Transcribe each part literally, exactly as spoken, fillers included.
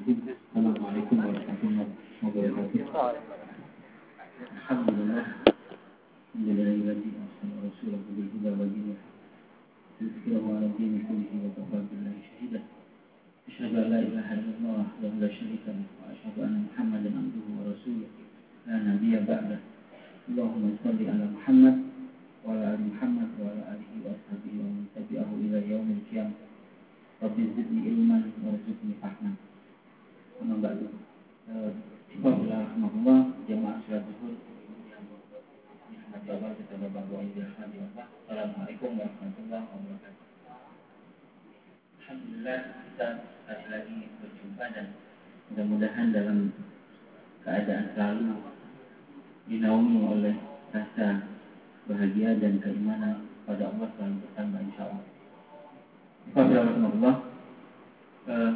Assalamualaikum warahmatullahi wabarakatuh. Alhamdulillah. Alhamdulillahilladzi arsala rasulahu bil huda wa dinil haq. Yuzhirahu 'ala dini kullihi wa kafaa billahi shahida. Asyhadu an la ilaha illallah wa la syarika lahu wa asyhadu anna Muhammadan abduhu wa rasuluh. La nabiyya ba'dah. Allahumma shalli 'ala Muhammad wa 'ala ali Muhammad wa 'ala alihi wa ashabihi wa man tabi'ahu ila yaumil qiyamah. Rabbi zidni ilman warzuqni fahman. Amma ba'du. Bismillah rahmatullah jamaah salat zuhur yang dirahmati Allah kita bapak-bapak yang dirahmati Allah. Assalamualaikum warahmatullahi wabarakatuh. Alhamdulillah kita sekali lagi berjumpa dan mudah-mudahan dalam keadaan selalu dinaungi oleh rasa bahagia dan keimanan pada Allah selalu bertambah insyaallah. Bismillah rahmatullah. Uh,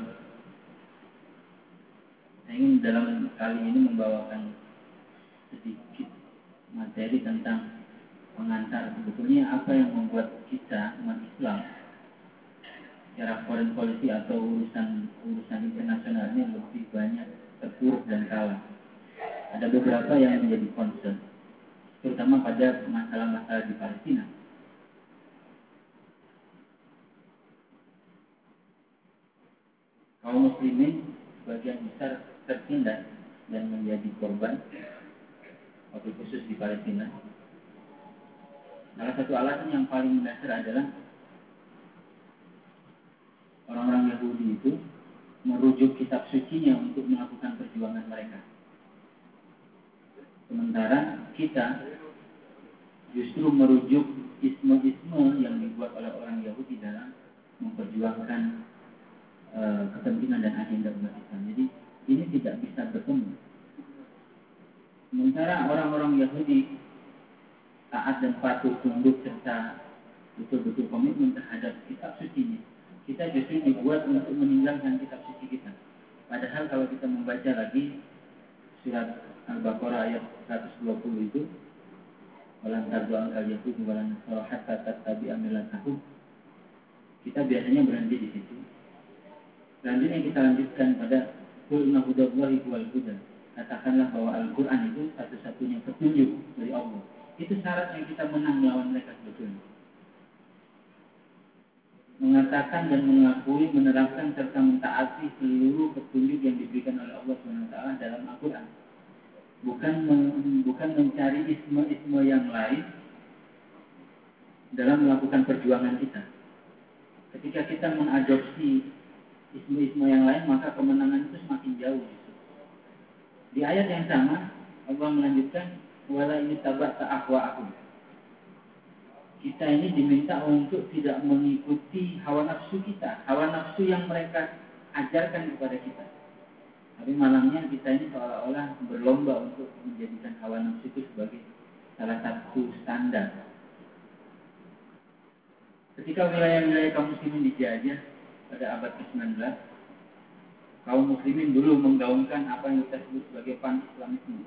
Saya ingin dalam kali ini membawakan sedikit materi tentang pengantar sebetulnya apa yang membuat kita umat Islam secara foreign policy atau urusan urusan internasional ini lebih banyak terpuruk dan kalah. Ada beberapa yang menjadi concern, terutama pada masalah-masalah di Palestina. Kaum muslimin sebagian besar tertindas dan menjadi korban, waktu khusus di Palestina. Salah satu alasan yang paling mendasar adalah orang-orang Yahudi itu merujuk kitab sucinya untuk melakukan perjuangan mereka. Sementara kita justru merujuk isme-isme yang dibuat oleh orang Yahudi dalam memperjuangkan uh, kepentingan dan agenda umat Islam. Jadi ini tidak bisa bertemu. Sementara orang-orang Yahudi taat dan patuh, tunduk serta betul-betul komitmen terhadap kitab sucinya, kita justru dibuat untuk meninggalkan kitab suci kita. Padahal kalau kita membaca lagi surat Al-Baqarah ayat seratus dua puluh itu, walan tardu angkal yahudi walan nasara hatta tattabi'a millatahum, kita biasanya berhenti di situ. Selanjutnya kita lanjutkan pada Qul inna hudallahi huwal huda. Katakanlah bahwa Al-Quran itu satu-satunya petunjuk dari Allah. Itu syaratnya kita menang melawan mereka sebetulnya. Mengatakan dan mengakui, menerapkan serta mentaati seluruh petunjuk yang diberikan oleh Allah subhanahu wa taala dalam Al-Quran. Bukan men- bukan mencari isme-isme yang lain dalam melakukan perjuangan kita. Ketika kita mengadopsi isme-isme yang lain, maka kemenangan itu semakin jauh. Di ayat yang sama Allah melanjutkan wala ini tabata ahwa'akum. Kita ini diminta untuk tidak mengikuti hawa nafsu kita, hawa nafsu yang mereka ajarkan kepada kita. Tapi malangnya kita ini seolah-olah berlomba untuk menjadikan hawa nafsu itu sebagai salah satu standar. Ketika wilayah-wilayah kaum muslimin dijajah pada abad ke sembilan belas, kaum muslimin dulu menggaungkan apa yang kita sebut sebagai pan-islamisme,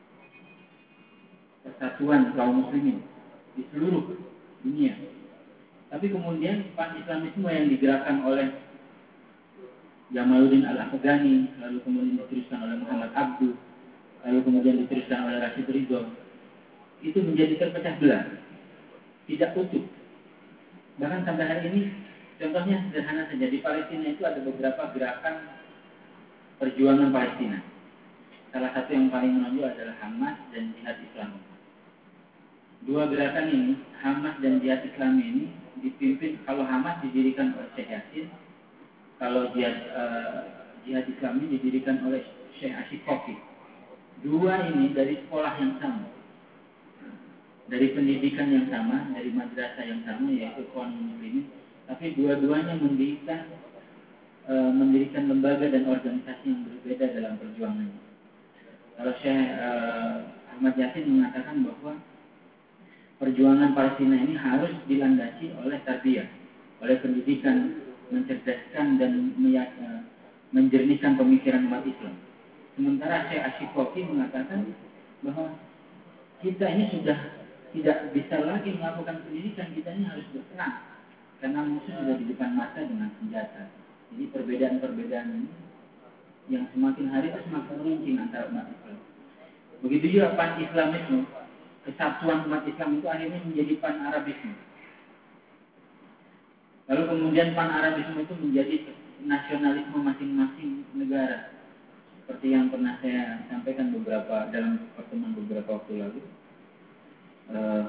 persatuan kaum muslimin di seluruh dunia. Tapi kemudian pan-islamisme yang digerakkan oleh Jamaluddin Al-Afghani, lalu kemudian diteruskan oleh Muhammad Abduh, lalu kemudian diteruskan oleh Rashid Ridho, itu menjadi terpecah belah, tidak utuh. Bahkan sampai hari ini, contohnya sederhana saja, di Palestina itu ada beberapa gerakan perjuangan Palestina. Salah satu yang paling menonjol adalah Hamas dan Jihad Islami. Dua gerakan ini, Hamas dan Jihad Islami ini dipimpin, kalau Hamas didirikan oleh Syekh Yasin, kalau Jihad, uh, Jihad Islami didirikan oleh Syekh Ashikofi. Dua ini dari sekolah yang sama, dari pendidikan yang sama, dari madrasah yang sama, yaitu Ikhwanul Muslimin. Tapi dua-duanya mendirikan e, mendirikan lembaga dan organisasi yang berbeda dalam perjuangannya. Kalau Syekh e, Ahmad Yasin mengatakan bahwa perjuangan Palestina ini harus dilandasi oleh tarbiyah, oleh pendidikan, mencerdaskan dan meyak, e, menjernihkan pemikiran umat Islam. Sementara Syekh Ashikofi mengatakan bahwa kita ini sudah tidak bisa lagi melakukan pendidikan, kita ini harus berperang karena musuh sudah di depan mata dengan senjata. Jadi perbedaan-perbedaan ini yang semakin hari itu semakin runcing antara umat Islam. Begitu juga pan-Islamisme, kesatuan umat Islam itu akhirnya menjadi pan-Arabisme. Lalu kemudian pan-Arabisme itu menjadi nasionalisme masing-masing negara. Seperti yang pernah saya sampaikan beberapa dalam pertemuan beberapa waktu lalu. Uh,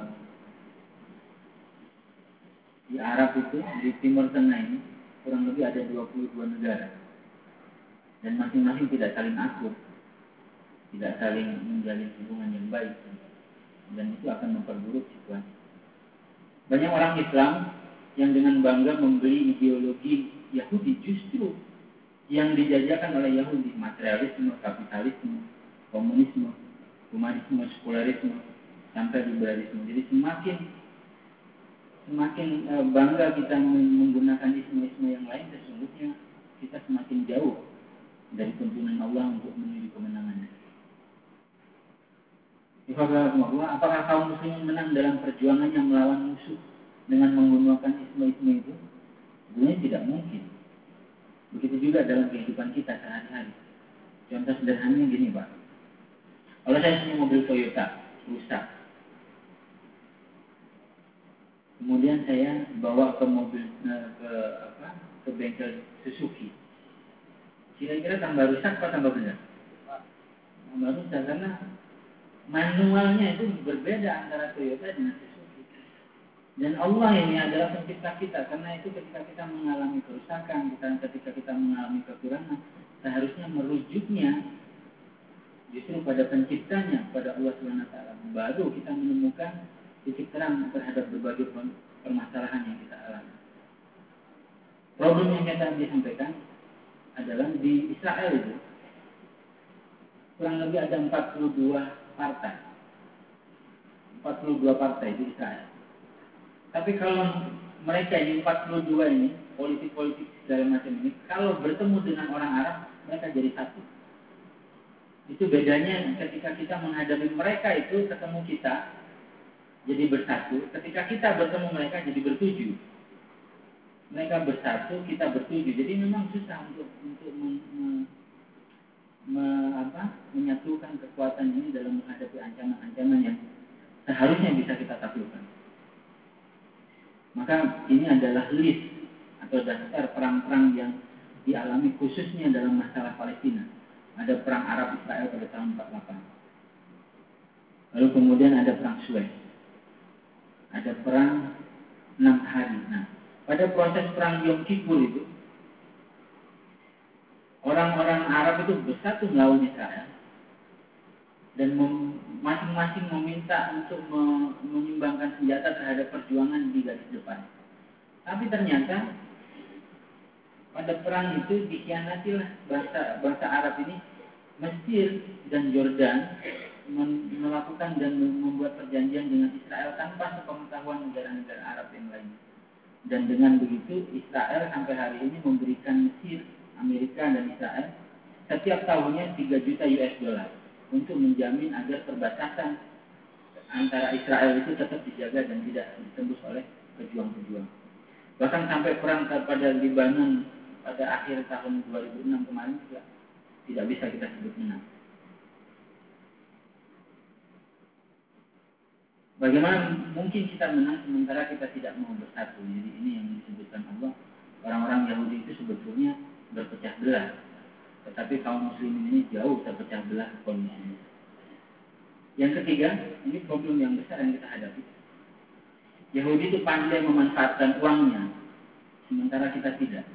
di Arab itu, di Timur Tengah ini, kurang lebih ada dua puluh dua negara. Dan masing-masing tidak saling akur, tidak saling menjalin hubungan yang baik. Dan itu akan memperburuk situasi. Banyak orang Islam yang dengan bangga membeli ideologi Yahudi, justru yang dijajakan oleh Yahudi, materialisme, kapitalisme, komunisme, humanisme, sekularisme, sampai liberalisme. Jadi semakin semakin e, bangga kita menggunakan isme-isme yang lain, sesungguhnya kita semakin jauh dari tuntunan Allah untuk menuju kemenangan. Apakah kaum muslimin menang dalam perjuangannya melawan musuh dengan menggunakan isme-isme itu? Sebenarnya tidak mungkin. Begitu juga dalam kehidupan kita sehari-hari. Contoh sederhananya gini, Pak. Kalau saya punya mobil Toyota rusak, kemudian saya bawa ke mobil ke apa? Ke bengkel Suzuki. Kira-kira tambah rusak atau tambah benar? Tambah rusak karena manualnya itu berbeda antara Toyota dengan Suzuki. Dan Allah ini adalah pencipta kita. Karena itu ketika kita mengalami kerusakan, ketika kita mengalami kekurangan, seharusnya merujuknya justru pada penciptanya, pada Allah subhanahu wa taala. Baru kita menemukan titik terang terhadap berbagai permasalahan yang kita alami. Problem yang kita disampaikan adalah di Israel itu kurang lebih ada empat puluh dua partai. empat puluh dua partai di Israel. Tapi kalau mereka ini empat puluh dua ini, politik-politik segala macam ini, kalau bertemu dengan orang Arab, mereka jadi satu. Itu bedanya ketika kita menghadapi mereka itu ketemu kita, jadi bersatu. Ketika kita bertemu mereka jadi bertujuh. Mereka bersatu, kita bertujuh. Jadi memang susah untuk untuk me, me, me, apa, menyatukan kekuatan ini dalam menghadapi ancaman-ancaman yang seharusnya bisa kita taklukkan. Maka ini adalah list atau daftar perang-perang yang dialami khususnya dalam masalah Palestina. Ada perang Arab Israel pada tahun empat puluh delapan. Lalu kemudian ada perang Suez. Ada perang enam hari. Nah, pada proses perang Yom Kippur itu, orang-orang Arab itu bersatu melawan Israel. Dan mem- masing-masing meminta untuk me- menyumbangkan senjata terhadap perjuangan di garis depan. Tapi ternyata pada perang itu dikhianatilah bangsa bangsa Arab ini. Mesir dan Jordan men- melakukan dan membuat perjanjian dengan Israel tanpa sepengetahuan negara-negara Arab yang lain. Dan dengan begitu Israel sampai hari ini memberikan Mesir, Amerika dan Israel setiap tahunnya tiga juta U S dollar untuk menjamin agar perbatasan antara Israel itu tetap dijaga dan tidak ditembus oleh pejuang-pejuang. Bahkan sampai perang pada Lebanon pada akhir tahun dua ribu enam kemarin juga tidak bisa kita sebut menang. Bagaimana mungkin kita menang sementara kita tidak mau bersatu? Jadi ini yang disebutkan Allah. Orang-orang Yahudi itu sebetulnya berpecah belah. Tetapi kaum muslimin ini jauh terpecah belah kondisinya. Yang ketiga, ini problem yang besar yang kita hadapi. Yahudi itu pandai memanfaatkan uangnya, sementara kita tidak.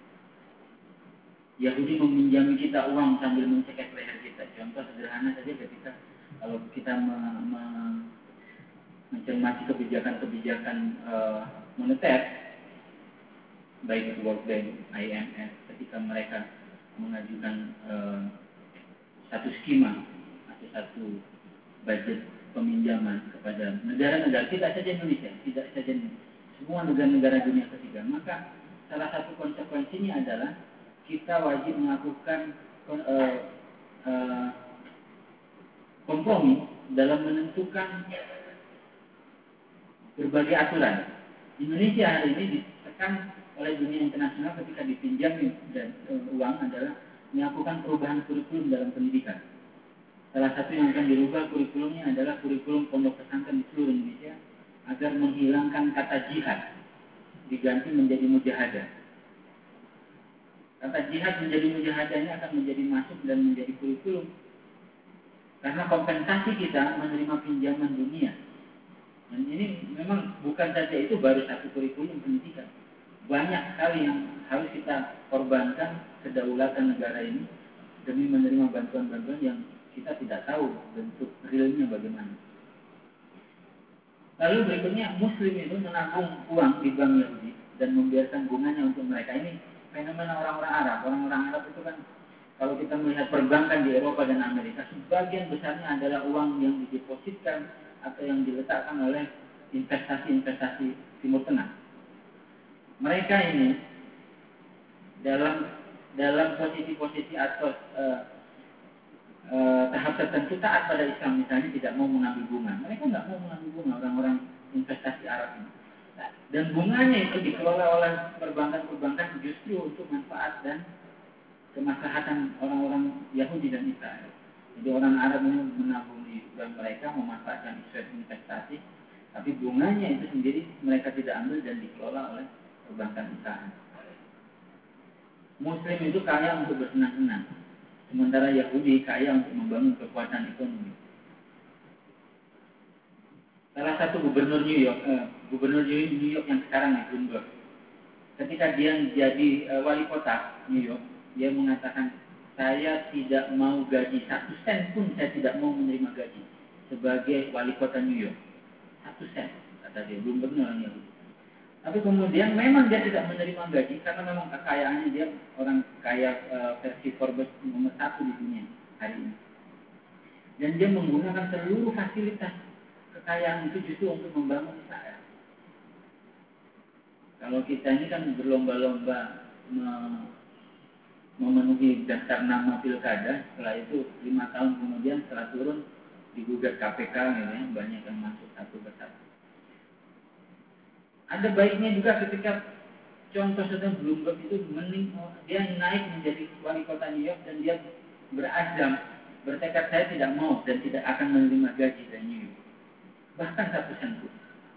Yahudi meminjami kita uang sambil mencekik leher kita. Contoh sederhana saja ketika kalau kita me- me- mencermati kebijakan-kebijakan uh, moneter, baik itu World Bank, I M F, ketika mereka mengajukan uh, satu skema atau satu budget peminjaman kepada negara-negara, tidak saja Indonesia, tidak saja semua negara-negara dunia ketiga, maka salah satu konsekuensinya adalah kita wajib melakukan uh, uh, kompromi dalam menentukan berbagai aturan. Indonesia hari ini ditekan oleh dunia internasional ketika dipinjam dan uh, uang adalah melakukan perubahan kurikulum dalam pendidikan. Salah satu yang akan dirubah kurikulumnya adalah kurikulum pondok pesantren di seluruh Indonesia agar menghilangkan kata jihad, diganti menjadi mujahadah. Kata jihad menjadi mujahadah ini akan menjadi masuk dan menjadi kurikulum. Karena kompensasi kita menerima pinjaman dunia. Dan ini memang bukan saja itu baru satu kurikulum pendidikan. Banyak sekali yang harus kita korbankan kedaulatan negara ini demi menerima bantuan-bantuan yang kita tidak tahu bentuk realnya bagaimana. Lalu berikutnya, Muslim itu menabung uang di bank Yahudi dan membiarkan bunganya untuk mereka. Ini fenomena orang-orang Arab. Orang-orang Arab itu kan, kalau kita melihat perbankan di Eropa dan Amerika, sebagian besarnya adalah uang yang didepositkan atau yang diletakkan oleh investasi-investasi Timur Tengah. Mereka ini dalam dalam posisi-posisi atau uh, uh, tahap tertentu taat pada Islam, misalnya tidak mau mengambil bunga. Mereka nggak mau mengambil bunga, orang-orang investasi Arab ini. Dan bunganya itu dikelola oleh perbankan-perbankan justru untuk manfaat dan kemaslahatan orang-orang Yahudi dan Israel. Jadi orang Arab ini menabung di bank mereka, memanfaatkan investasi, tapi bunganya itu sendiri mereka tidak ambil dan dikelola oleh perbankan Israel. Muslim itu kaya untuk bersenang-senang, sementara Yahudi kaya untuk membangun kekuatan ekonomi. Salah satu gubernur New York, eh, gubernur New York yang sekarang di Bloomberg, ketika dia jadi eh, wali kota New York, dia mengatakan, saya tidak mau gaji, satu sen pun saya tidak mau menerima gaji sebagai wali kota New York. Satu sen, kata dia, belum benar orang Yahudi. Tapi kemudian memang dia tidak menerima gaji karena memang kekayaannya dia orang kaya uh, versi Forbes nomor satu di dunia hari ini. Dan dia menggunakan seluruh fasilitas kekayaan itu justru untuk membangun Israel. Kalau kita ini kan berlomba-lomba me- memenuhi daftar nama pilkada, setelah itu lima tahun kemudian setelah turun digugat K P K, gitu ya, banyak yang masuk satu persatu. Ada baiknya juga ketika contoh saja Bloomberg itu mening, dia naik menjadi wali kota New York dan dia berazam, bertekad saya tidak mau dan tidak akan menerima gaji dari New York, bahkan satu sen pun.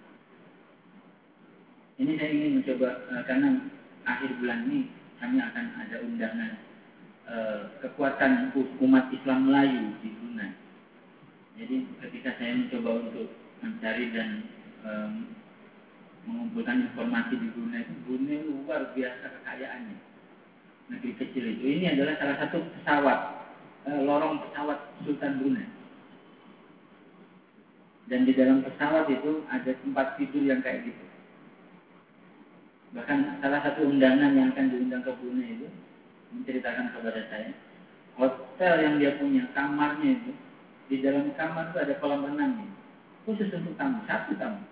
Ini saya ingin mencoba uh, karena akhir bulan ini kami akan ada undangan uh, kekuatan umat Islam Melayu di Brunei. Jadi ketika saya mencoba untuk mencari dan um, mengumpulkan informasi di Brunei itu, Brunei luar biasa kekayaannya. Negeri kecil itu. Ini adalah salah satu pesawat, eh, lorong pesawat Sultan Brunei. Dan di dalam pesawat itu ada tempat tidur yang kayak gitu. Bahkan salah satu undangan yang akan diundang ke Brunei itu menceritakan kepada saya, hotel yang dia punya, kamarnya itu, di dalam kamar itu ada kolam renangnya. Khusus untuk tamu, satu tamu.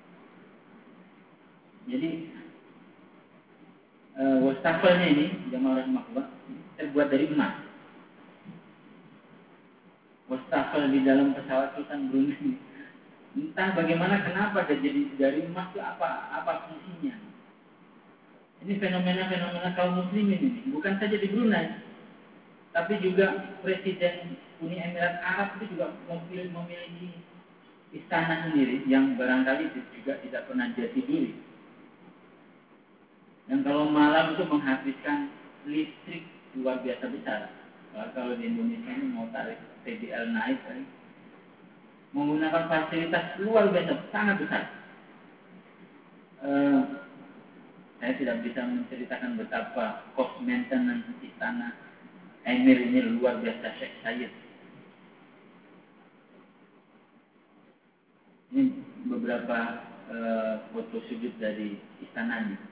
Jadi uh, wastafelnya ini jamaah rahmatullah terbuat dari emas. Wastafel di dalam pesawat Sultan Brunei, entah bagaimana kenapa jadi dari emas itu apa apa fungsinya. Ini fenomena-fenomena kaum muslimin ini bukan saja di Brunei, tapi juga Presiden Uni Emirat Arab itu juga memiliki istana sendiri yang barangkali juga tidak pernah dia tiduri. Dan kalau malam itu menghabiskan listrik luar biasa besar. Kalau di Indonesia ini mau tarik T D L naik, kan? Menggunakan fasilitas luar biasa, sangat besar. Eh, saya tidak bisa menceritakan betapa cost maintenance istana Emir ini luar biasa, Sheikh Sayyid. Ini beberapa eh, foto sujud dari istananya.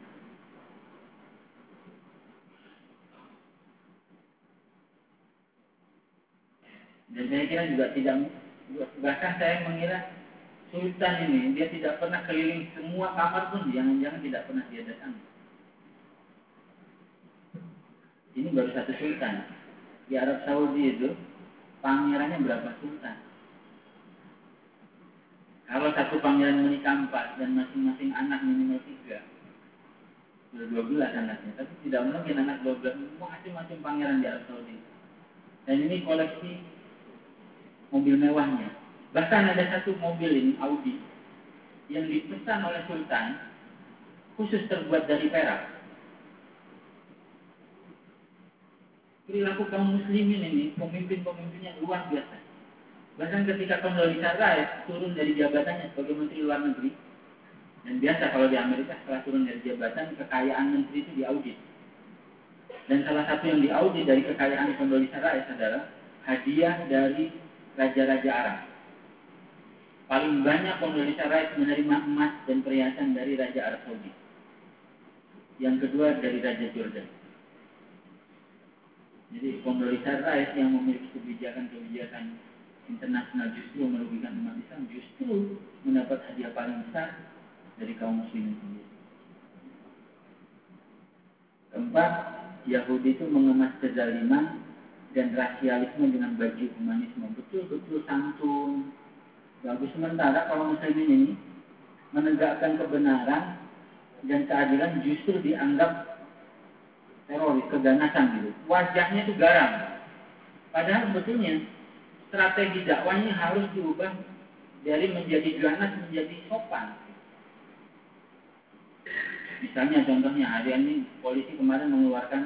Dan saya kira juga tidak, bahkan saya mengira Sultan ini dia tidak pernah keliling semua kamar pun, jangan-jangan tidak pernah dia datang. Ini baru satu sultan. Di Arab Saudi itu pangerannya berapa sultan? Kalau satu pangeran menikah empat dan masing-masing anak minimal tiga, sudah dua belas anaknya, tapi tidak mungkin anak dua belas macam-macam pangeran di Arab Saudi. Dan ini koleksi mobil mewahnya. Bahkan ada satu mobil ini Audi yang dipesan oleh Sultan khusus terbuat dari perak. Perilaku kaum muslimin ini, pemimpin-pemimpinnya luar biasa. Bahkan ketika Condoleezza Rice turun dari jabatannya sebagai Menteri Luar Negeri, dan biasa kalau di Amerika setelah turun dari jabatan, kekayaan menteri itu diaudit. Dan salah satu yang diaudit dari kekayaan Condoleezza Rice adalah hadiah dari raja-raja Arab. Paling banyak Condoleezza Rice menerima emas dan perhiasan dari Raja Arab Saudi. Yang kedua dari Raja Jordan. Jadi Condoleezza Rice yang memiliki kebijakan-kebijakan internasional justru merugikan umat Islam, justru mendapat hadiah paling besar dari kaum muslimin sendiri. Keempat, Yahudi itu mengemas kezaliman dan rasialisme dengan baju humanisme, betul-betul santun, bagus. Sementara kalau muslimin ini menegakkan kebenaran dan keadilan justru dianggap teroris, keganasan gitu. Wajahnya itu garam. Padahal sebetulnya strategi dakwahnya harus diubah dari menjadi ganas menjadi sopan. Misalnya contohnya hari ini polisi kemarin mengeluarkan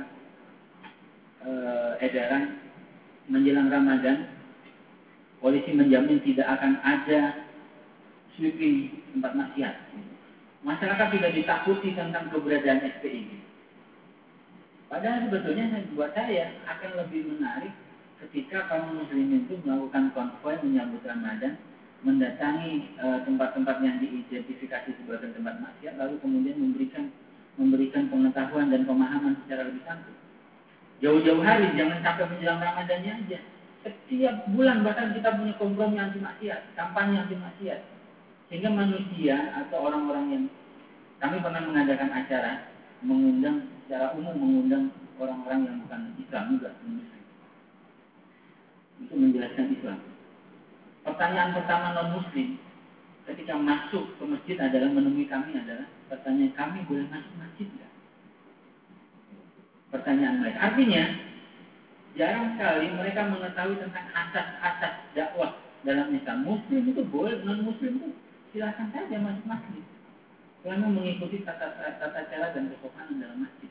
uh, edaran menjelang Ramadan, polisi menjamin tidak akan ada sweeping tempat maksiat. Masyarakat sudah ditakuti tentang keberadaan S P I. Padahal sebetulnya buat saya akan lebih menarik ketika kaum muslimin itu melakukan konvoi menyambut Ramadan, mendatangi e, tempat-tempat yang diidentifikasi sebagai tempat maksiat, lalu kemudian memberikan memberikan pengetahuan dan pemahaman secara lebih santun. Jauh-jauh hari, jangan sampai menjelang Ramadannya aja. Setiap bulan bahkan kita punya kompromi anti maksiat, kampanye anti maksiat. Sehingga manusia atau orang-orang yang kami pernah mengadakan acara mengundang secara umum mengundang orang-orang yang bukan Islam juga, Muslim, untuk menjelaskan Islam. Pertanyaan pertama non-Muslim ketika masuk ke masjid adalah menemui kami adalah pertanyaan kami boleh masuk masjid tidak? Pertanyaan mereka. Artinya jarang sekali mereka mengetahui tentang asas-asas dakwah dalam Islam. Muslim itu boleh, non-Muslim itu silakan saja masuk masjid. Selama mengikuti tata, tata cara dan kesopanan dalam masjid.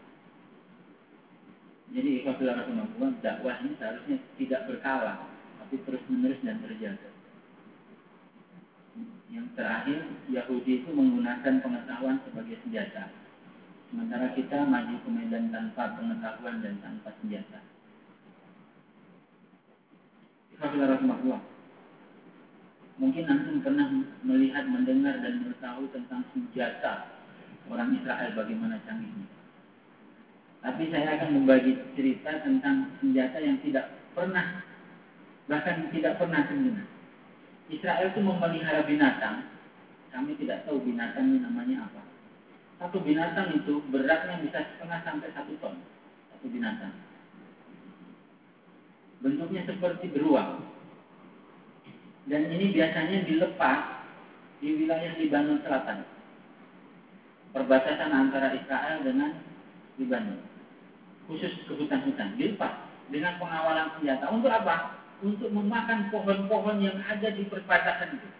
Jadi ikhwatilah rahimakumullah, dakwah ini seharusnya tidak berkala, tapi terus menerus dan terjaga. Yang terakhir, Yahudi itu menggunakan pengetahuan sebagai senjata. Sementara kita maju ke medan tanpa pengetahuan dan tanpa senjata. Ikhwatilah rahimakumullah. Mungkin antum pernah melihat, mendengar dan mengetahui tentang senjata orang Israel bagaimana canggihnya. Tapi saya akan membagi cerita tentang senjata yang tidak pernah, bahkan tidak pernah terdengar. Israel itu memelihara binatang. Kami tidak tahu binatangnya namanya apa. Satu binatang itu beratnya bisa setengah sampai satu ton. Satu binatang. Bentuknya seperti beruang. Dan ini biasanya dilepas di wilayah Lebanon Selatan. Perbatasan antara Israel dengan Lebanon. Khusus ke hutan-hutan. Dilepas dengan pengawalan senjata. Untuk apa? Untuk memakan pohon-pohon yang ada di perbatasan itu.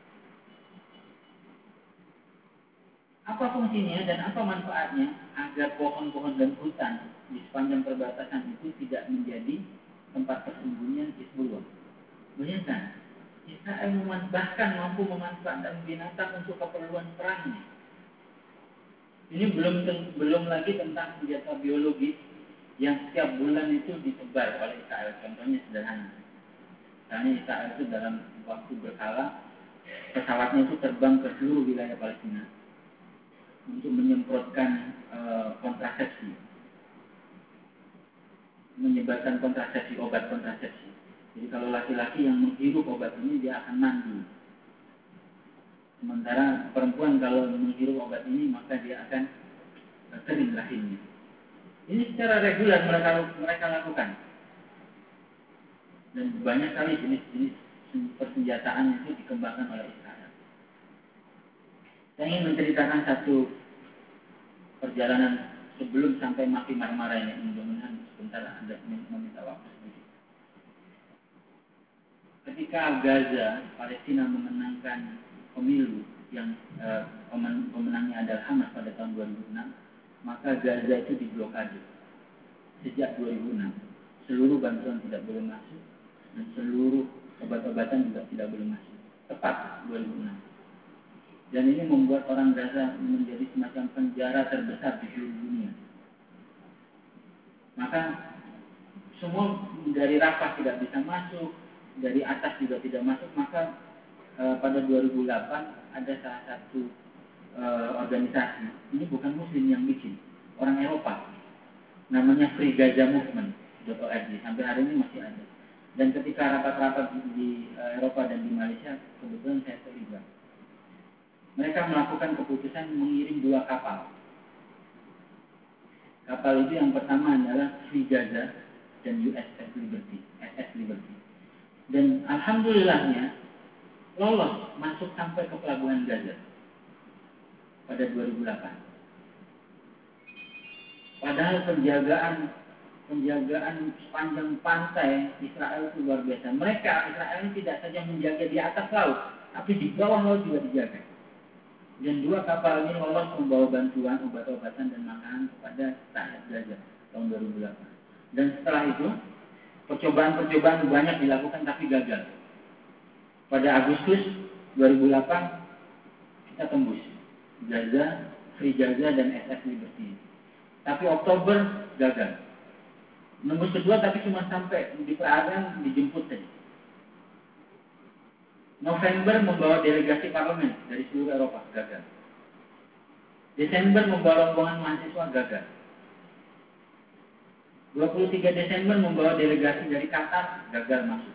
Apa fungsinya dan apa manfaatnya? Agar pohon-pohon dan hutan di sepanjang perbatasan itu tidak menjadi tempat persembunyian Hizbullah. Bayangkan. Israel bahkan mampu memanfaatkan binatang untuk keperluan perangnya. Ini belum belum lagi tentang senjata biologis yang setiap bulan itu disebar oleh Israel. Contohnya sederhana. Misalnya Israel itu dalam waktu berkala pesawatnya itu terbang ke seluruh wilayah Palestina untuk menyemprotkan e, kontrasepsi, menyebarkan kontrasepsi, obat kontrasepsi. Jadi kalau laki-laki yang menghirup obat ini dia akan mandi. Sementara perempuan kalau menghirup obat ini maka dia akan kering rahimnya. Ini secara reguler mereka mereka lakukan. Dan banyak kali jenis-jenis persenjataan itu dikembangkan oleh Israel. Saya ingin menceritakan satu perjalanan sebelum sampai Mafi Marmara ini, mudah-mudahan sebentar Anda meminta waktu sedikit. Ketika Gaza, Palestina memenangkan pemilu yang eh, pemenangnya adalah Hamas pada tahun dua ribu enam, maka Gaza itu diblokade sejak dua ribu enam. Seluruh bantuan tidak boleh masuk dan seluruh obat-obatan juga tidak boleh masuk. Tepat dua ribu enam. Dan ini membuat orang Gaza menjadi semacam penjara terbesar di seluruh dunia. Maka semua dari Rafah tidak bisa masuk, dari atas juga tidak masuk. Maka e, pada dua ribu delapan ada salah satu e, organisasi, ini bukan Muslim yang bikin, orang Eropa, namanya Free Gaza Movement dot org, sampai hari ini masih ada. Dan ketika rapat-rapat di e, Eropa dan di Malaysia, kebetulan saya terlibat. Mereka melakukan keputusan mengirim dua kapal. Kapal itu yang pertama adalah Free Gaza dan U S S Liberty, S S Liberty. Dan alhamdulillahnya lolos masuk sampai ke pelabuhan Gaza pada dua ribu delapan. Padahal penjagaan penjagaan sepanjang pantai Israel itu luar biasa. Mereka Israel ini tidak saja menjaga di atas laut, tapi di bawah laut juga dijaga. Dan dua kapal ini lolos membawa bantuan, obat-obatan dan makanan kepada rakyat Gaza tahun dua ribu delapan. Dan setelah itu, percobaan-percobaan banyak dilakukan tapi gagal. Pada Agustus dua ribu delapan, kita tembus Gaza, Free Gaza dan S S Liberty. Tapi Oktober gagal. Nembus kedua tapi cuma sampai di perairan, dijemput saja. November membawa delegasi parlemen dari seluruh Eropa, gagal. Desember membawa rombongan mahasiswa, gagal. dua puluh tiga Desember membawa delegasi dari Qatar, gagal masuk.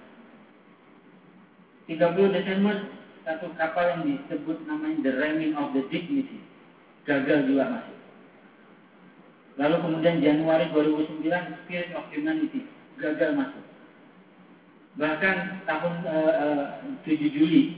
tiga puluh Desember satu kapal yang disebut namanya The Reigning of the Dignity, gagal juga masuk. Lalu kemudian Januari dua ribu sembilan Spirit of Humanity, gagal masuk. Bahkan tahun uh, tujuh Juli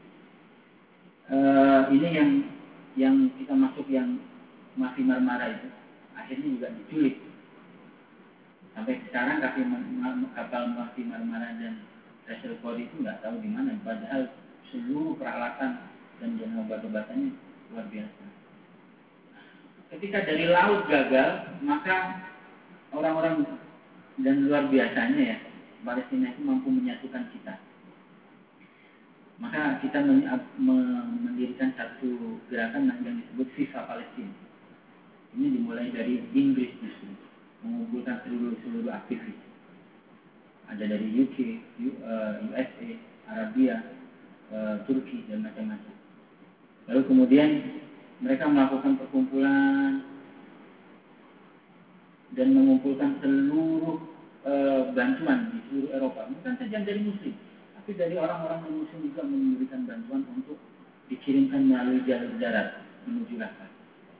uh, ini yang yang kita masuk yang Mafi Marmara itu akhirnya juga diculik. Sampai sekarang kapal Mafi Marmara dan Vessel Code itu nggak tahu di mana. Padahal seluruh peralatan dan dan obat-obatannya luar biasa. Ketika dari laut gagal, maka orang-orang dan luar biasanya ya, Palestina itu mampu menyatukan kita. Maka kita mendirikan satu gerakan yang disebut FIFA Palestina. Ini dimulai dari Inggris justru, mengumpulkan seluruh seluruh aktivis. Ada dari U K, U S A, Arabia, Turki dan macam-macam. Lalu kemudian mereka melakukan perkumpulan dan mengumpulkan seluruh e, bantuan di seluruh Eropa, bukan saja dari Muslim, tapi dari orang-orang non-Muslim juga memberikan bantuan untuk dikirimkan melalui jalur darat menuju Rafah.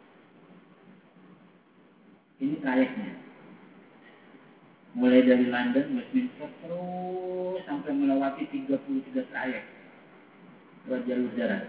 Ini trayeknya, mulai dari London, Westminster, terus sampai melewati tiga puluh tiga trayek lewat jalur darat.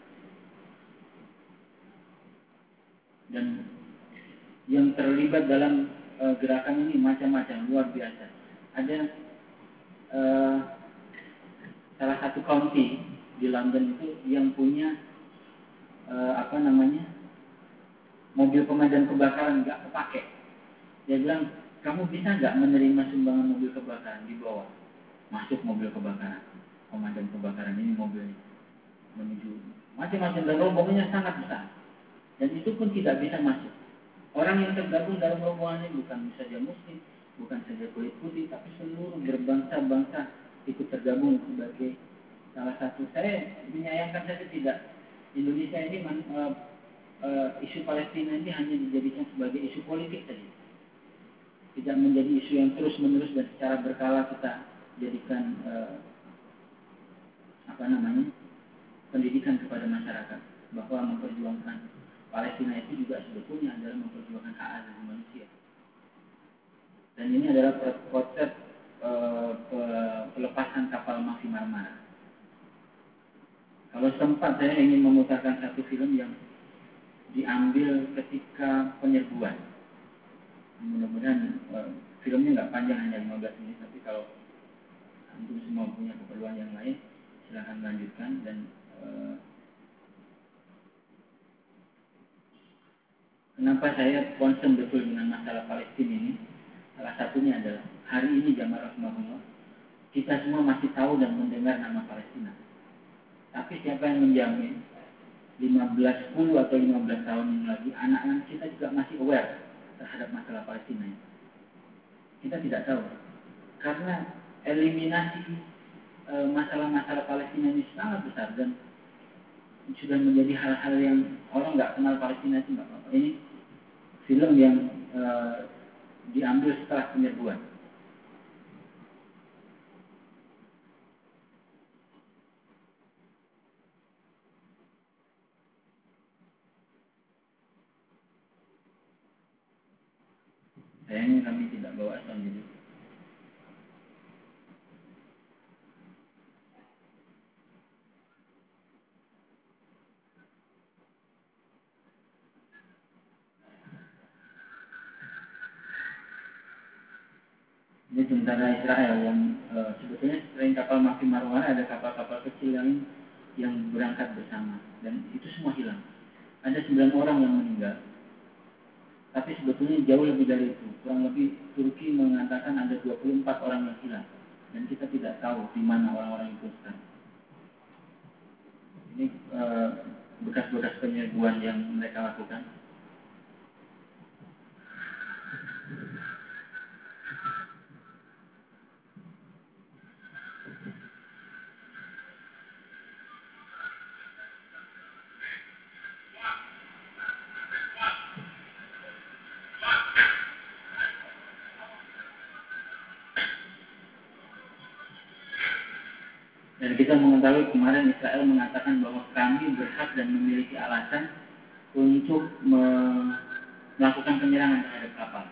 Dan yang terlibat dalam uh, gerakan ini macam-macam, luar biasa. Ada uh, salah satu county di London itu yang punya uh, apa namanya mobil pemadam kebakaran nggak kepake. Dia bilang, kamu bisa nggak menerima sumbangan mobil kebakaran di bawah? Masuk mobil kebakaran, pemadam kebakaran ini mobilnya menuju macam-macam dan rombongannya sangat besar. Dan itu pun tidak bisa masuk. Orang yang tergabung dalam rombongan ini bukan saja Muslim, bukan saja kulit putih, tapi seluruh berbangsa-bangsa ikut tergabung sebagai salah satu. Saya menyayangkan saja tidak Indonesia ini uh, uh, isu Palestina ini hanya dijadikan sebagai isu politik saja. Tidak menjadi isu yang terus-menerus dan secara berkala kita jadikan uh, apa namanya pendidikan kepada masyarakat bahwa memperjuangkan Palestina itu juga sebetulnya adalah memperjuangkan hak asasi manusia. Dan ini adalah konsep e, pelepasan kapal Mafi Marmara. Kalau sempat saya ingin memutarkan satu film yang diambil ketika penyerbuan. Mudah-mudahan uh, filmnya nggak panjang, hanya lima belas menit, tapi kalau antum semua punya keperluan yang lain silahkan lanjutkan. Dan uh, kenapa saya concern betul dengan masalah Palestina ini? Salah satunya adalah hari ini jamaah rahimahullah, kita semua masih tahu dan mendengar nama Palestina. Tapi siapa yang menjamin lima belas, sepuluh atau lima belas tahun yang lagi anak-anak kita juga masih aware terhadap masalah Palestina ini? Kita tidak tahu. Karena eliminasi e, masalah-masalah Palestina ini sangat besar dan sudah menjadi hal-hal yang orang nggak kenal Palestina itu nggak apa-apa. Ini film yang e, diambil setelah penyerbuan. Sayangnya kami tidak bawa sound jadi. Ini tentara Israel yang e, sebetulnya selain kapal Mafi Marwana ada kapal-kapal kecil yang yang berangkat bersama dan itu semua hilang. Ada sembilan orang yang meninggal. Tapi sebetulnya jauh lebih dari itu. Kurang lebih Turki mengatakan ada dua puluh empat orang yang hilang. Dan kita tidak tahu di mana orang-orang itu sekarang. Ini uh, bekas-bekas penyerbuan yang mereka lakukan. Dan kita mengetahui kemarin Israel mengatakan bahwa kami berhak dan memiliki alasan untuk me- melakukan penyerangan terhadap kapal.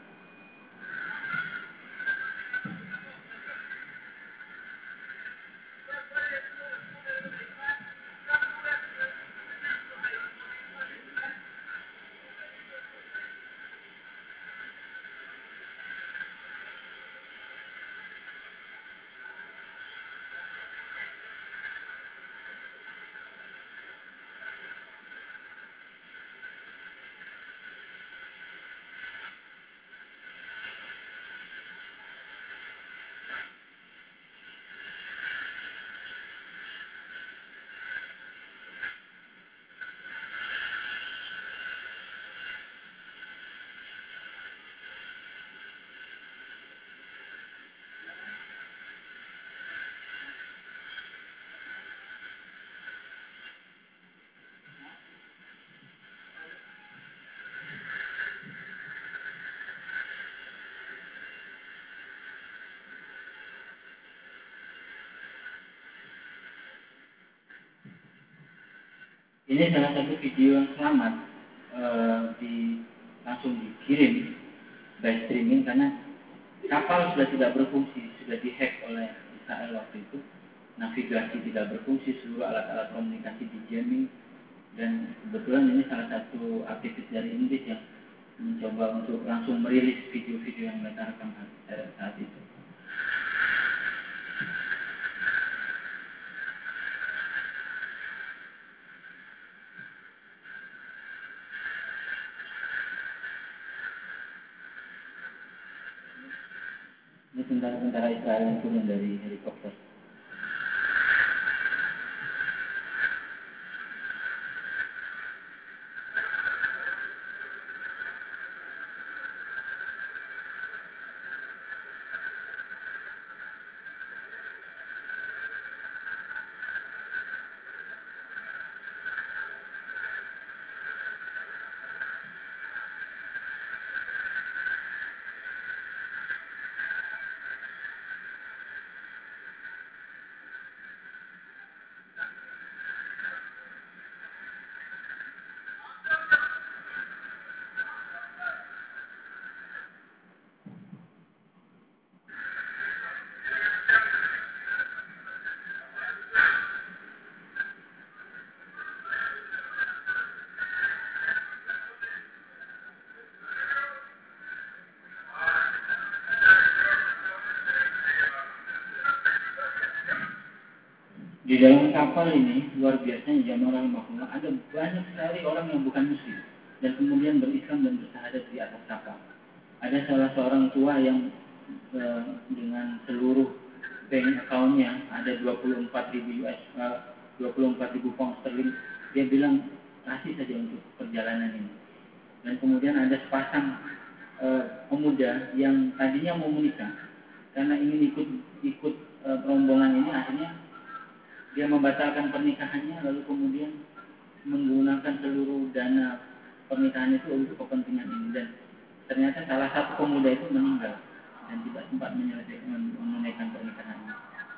Ini salah satu video yang selamat uh, di langsung dikirim by streaming karena kapal sudah tidak berfungsi, sudah dihack oleh Israel waktu itu. Navigasi tidak berfungsi, seluruh alat-alat komunikasi di jamming. Dan kebetulan ini salah satu aktivis dari Inggris yang mencoba untuk langsung merilis video-video yang mereka rekam saat itu. Ini tentara-tentara Israel yang turun dari helikopter. Di dalam kapal ini luar biasanya jamaah rahimahullah ada banyak sekali orang yang bukan muslim dan kemudian berislam dan bersyahadat di atas kapal. Ada salah seorang tua yang eh, dengan seluruh bank account-nya ada dua puluh empat ribu U S, eh, dua puluh empat ribu pound sterling. Dia bilang kasih saja untuk perjalanan ini. Dan kemudian ada sepasang eh, pemuda yang tadinya mau menikah karena ingin ikut ikut eh, rombongan ini, akhirnya dia membatalkan pernikahannya lalu kemudian menggunakan seluruh dana pernikahan itu untuk kepentingan ini, dan ternyata salah satu pemuda itu meninggal dan tidak sempat menyelesaikan menunaikan pernikahannya.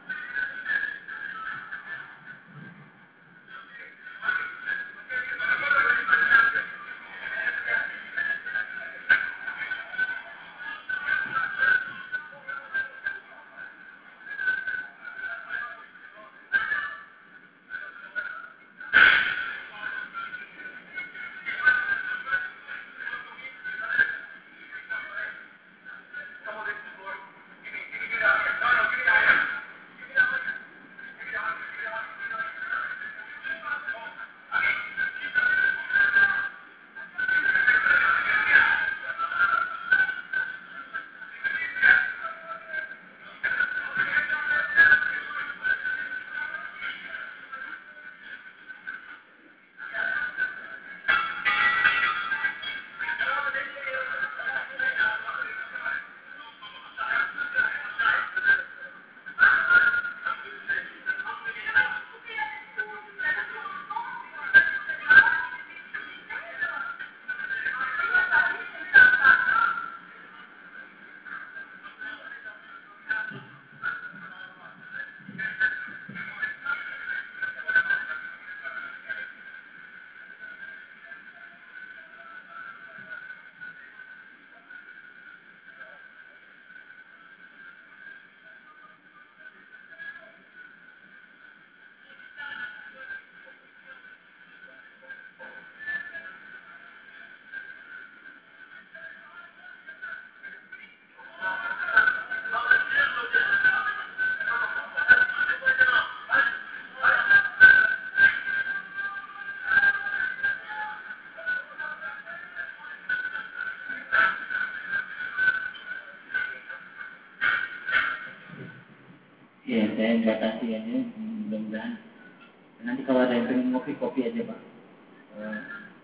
Ya, saya batasi aja, mudah-mudahan. Nanti kalau ada yang pengen ngopi, kopi aja Pak. Uh,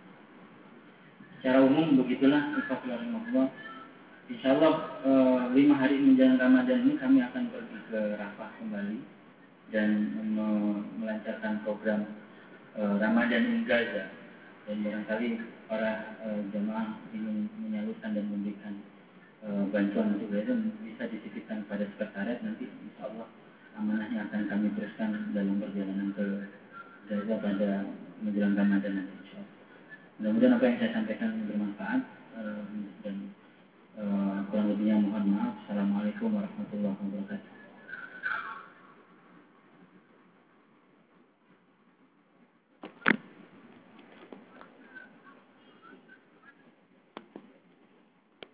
secara umum begitulah Ikhwanul. Insya Allah uh, lima hari menjelang Ramadan ini kami akan pergi ke Rafah kembali dan me- melancarkan program uh, Ramadan in Gaza. Dan barangkali para uh, jemaah ingin menyalurkan dan memberikan uh, bantuan untuk Gaza bisa dititipkan pada sekretariat, nanti insya Allah amanahnya akan kami teruskan dalam perjalanan ke Gaza pada menjelang Ramadan nanti insya Allah. Mudah-mudahan apa yang saya sampaikan bermanfaat, uh, dan uh, kurang lebihnya mohon maaf. Assalamualaikum warahmatullahi wabarakatuh.